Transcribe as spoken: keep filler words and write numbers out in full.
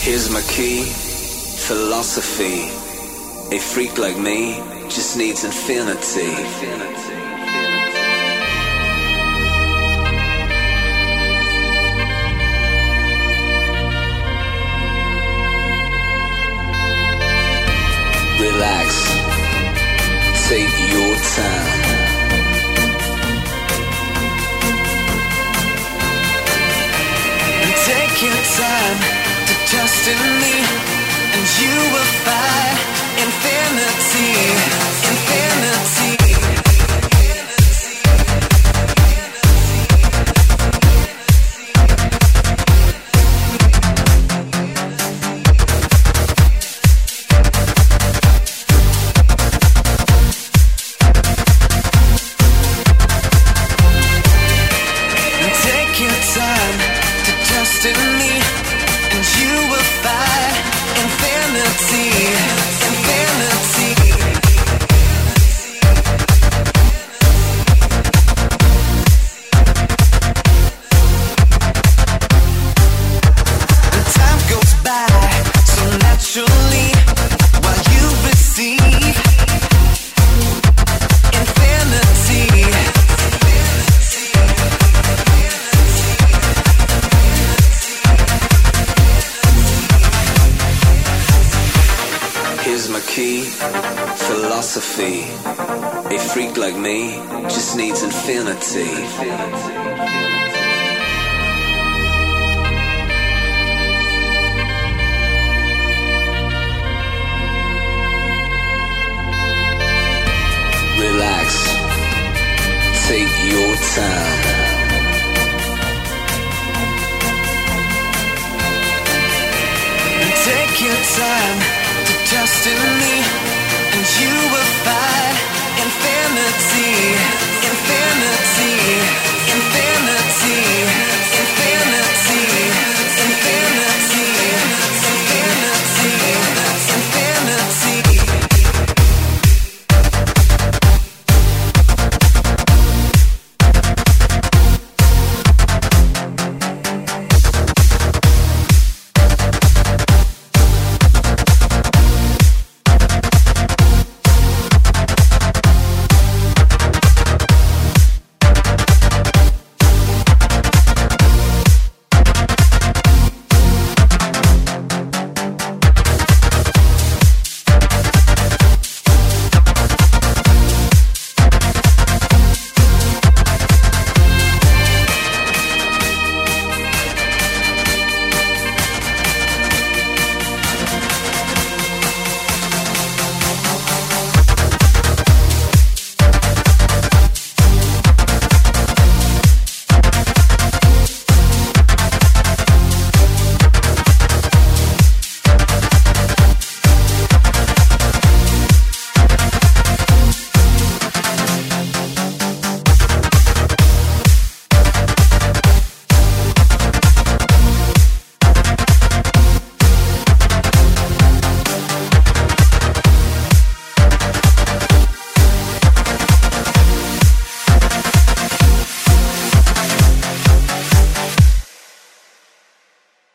Here's my key, philosophy. A freak like me just needs infinity. Relax, take your time. Take your time to trust in me, and you will find infinity, infinity. Take your time to trust in me, and you will find infinity, infinity. And time goes by so naturally while you receive infinity. Here's my key, philosophy. A freak like me just needs infinity. Relax, take your time. Take your time to trust in me, and you will find infinity.